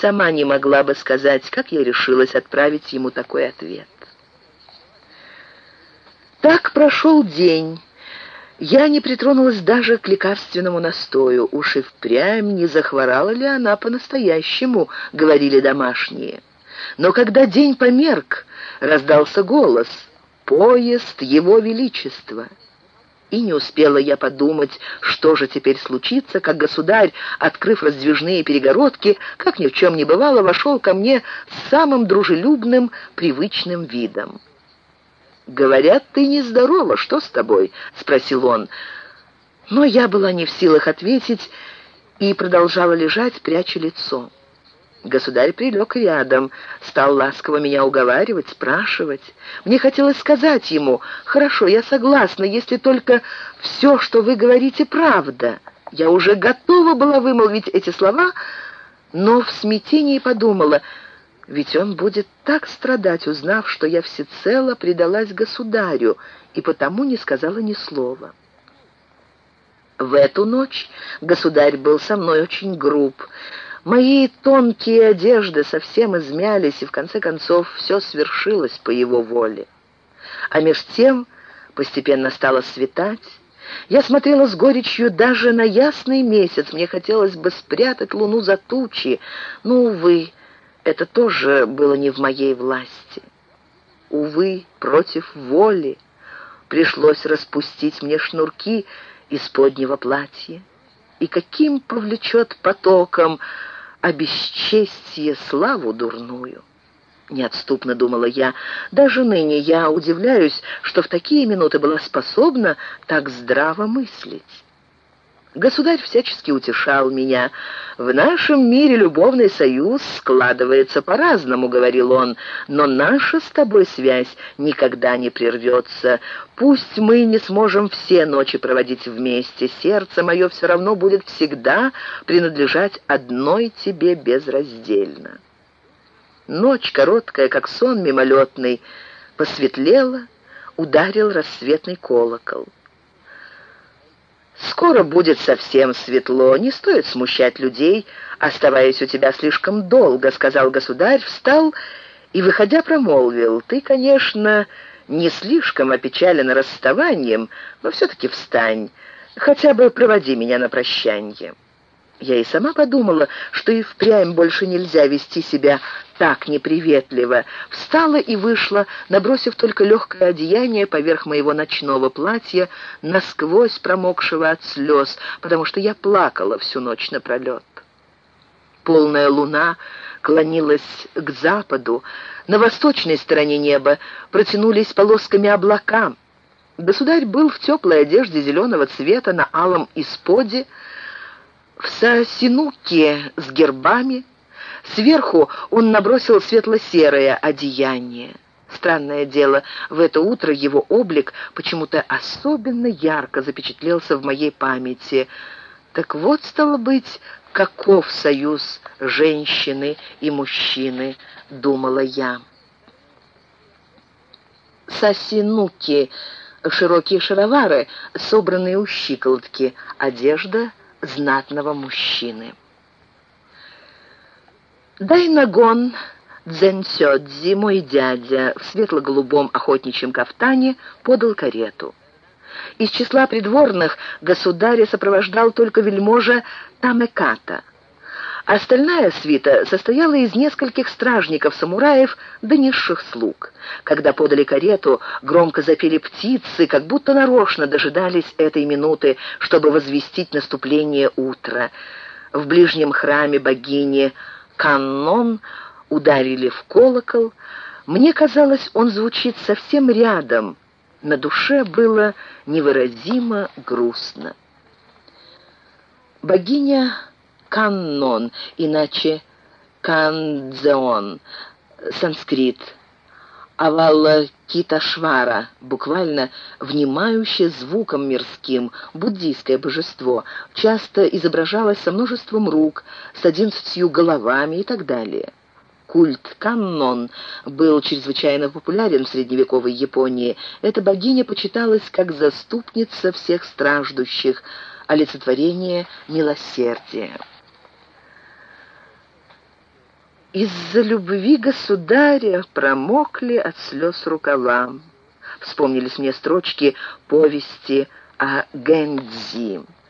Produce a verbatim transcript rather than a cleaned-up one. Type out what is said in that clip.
сама не могла бы сказать, как я решилась отправить ему такой ответ. Так прошел день. Я не притронулась даже к лекарственному настою. Уж и впрямь не захворала ли она по-настоящему, говорили домашние. Но когда день померк, раздался голос: «Поезд Его Величества». И не успела я подумать, что же теперь случится, как государь, открыв раздвижные перегородки, как ни в чем не бывало, вошел ко мне с самым дружелюбным, привычным видом. «Говорят, ты нездорова. Что с тобой?» — спросил он. Но я была не в силах ответить и продолжала лежать, пряча лицо. Государь прилег рядом, стал ласково меня уговаривать, спрашивать. Мне хотелось сказать ему: «Хорошо, я согласна, если только все, что вы говорите, правда». Я уже готова была вымолвить эти слова, но в смятении подумала: ведь он будет так страдать, узнав, что я всецело предалась государю, и потому не сказала ни слова. В эту ночь государь был со мной очень груб. Мои тонкие одежды совсем измялись, и в конце концов все свершилось по его воле. А меж тем постепенно стало светать. Я смотрела с горечью даже на ясный месяц. Мне хотелось бы спрятать луну за тучи, но, увы, это тоже было не в моей власти. Увы, против воли пришлось распустить мне шнурки из поднего платья. И каким повлечет потоком обесчестье славу дурную? Неотступно думала я. Даже ныне я удивляюсь, что в такие минуты была способна так здраво мыслить. Государь всячески утешал меня. «В нашем мире любовный союз складывается по-разному», — говорил он, «но наша с тобой связь никогда не прервется. Пусть мы не сможем все ночи проводить вместе, сердце мое все равно будет всегда принадлежать одной тебе безраздельно». Ночь, короткая, как сон мимолетный, посветлела, ударил рассветный колокол. «Скоро будет совсем светло, не стоит смущать людей, оставаясь у тебя слишком долго», — сказал государь, встал и, выходя, промолвил: «Ты, конечно, не слишком опечален расставанием, но все-таки встань, хотя бы проводи меня на прощанье». Я и сама подумала, что и впрямь больше нельзя вести себя так неприветливо. Встала и вышла, набросив только легкое одеяние поверх моего ночного платья, насквозь промокшего от слез, потому что я плакала всю ночь напролет. Полная луна клонилась к западу. На восточной стороне неба протянулись полосками облака. Государь был в теплой одежде зеленого цвета на алом исподе, в сосинуке с гербами. Сверху он набросил светло-серое одеяние. Странное дело, в это утро его облик почему-то особенно ярко запечатлелся в моей памяти. Так вот, стало быть, каков союз женщины и мужчины, думала я. Сосинуки — широкие шаровары, собранные у щиколотки, одежда знатного мужчины. Дайнагон Дзэнсёдзи, мой дядя, в светло-голубом охотничьем кафтане, подал карету. Из числа придворных государя сопровождал только вельможа Тамеката. Остальная свита состояла из нескольких стражников-самураев да низших слуг. Когда подали карету, громко запели птицы, как будто нарочно дожидались этой минуты, чтобы возвестить наступление утра. В ближнем храме богини Каннон ударили в колокол. Мне казалось, он звучит совсем рядом. На душе было невыразимо грустно. Богиня Каннон, иначе Кандзеон, санскрит, Авалокиташвара, буквально «внимающее звуком мирским», буддийское божество, часто изображалось со множеством рук, с одиннадцатью головами и так далее. Культ Каннон был чрезвычайно популярен в средневековой Японии. Эта богиня почиталась как заступница всех страждущих, олицетворение милосердия. Из-за любви государя промокли от слез рукава. Вспомнились мне строчки повести о Гэндзи.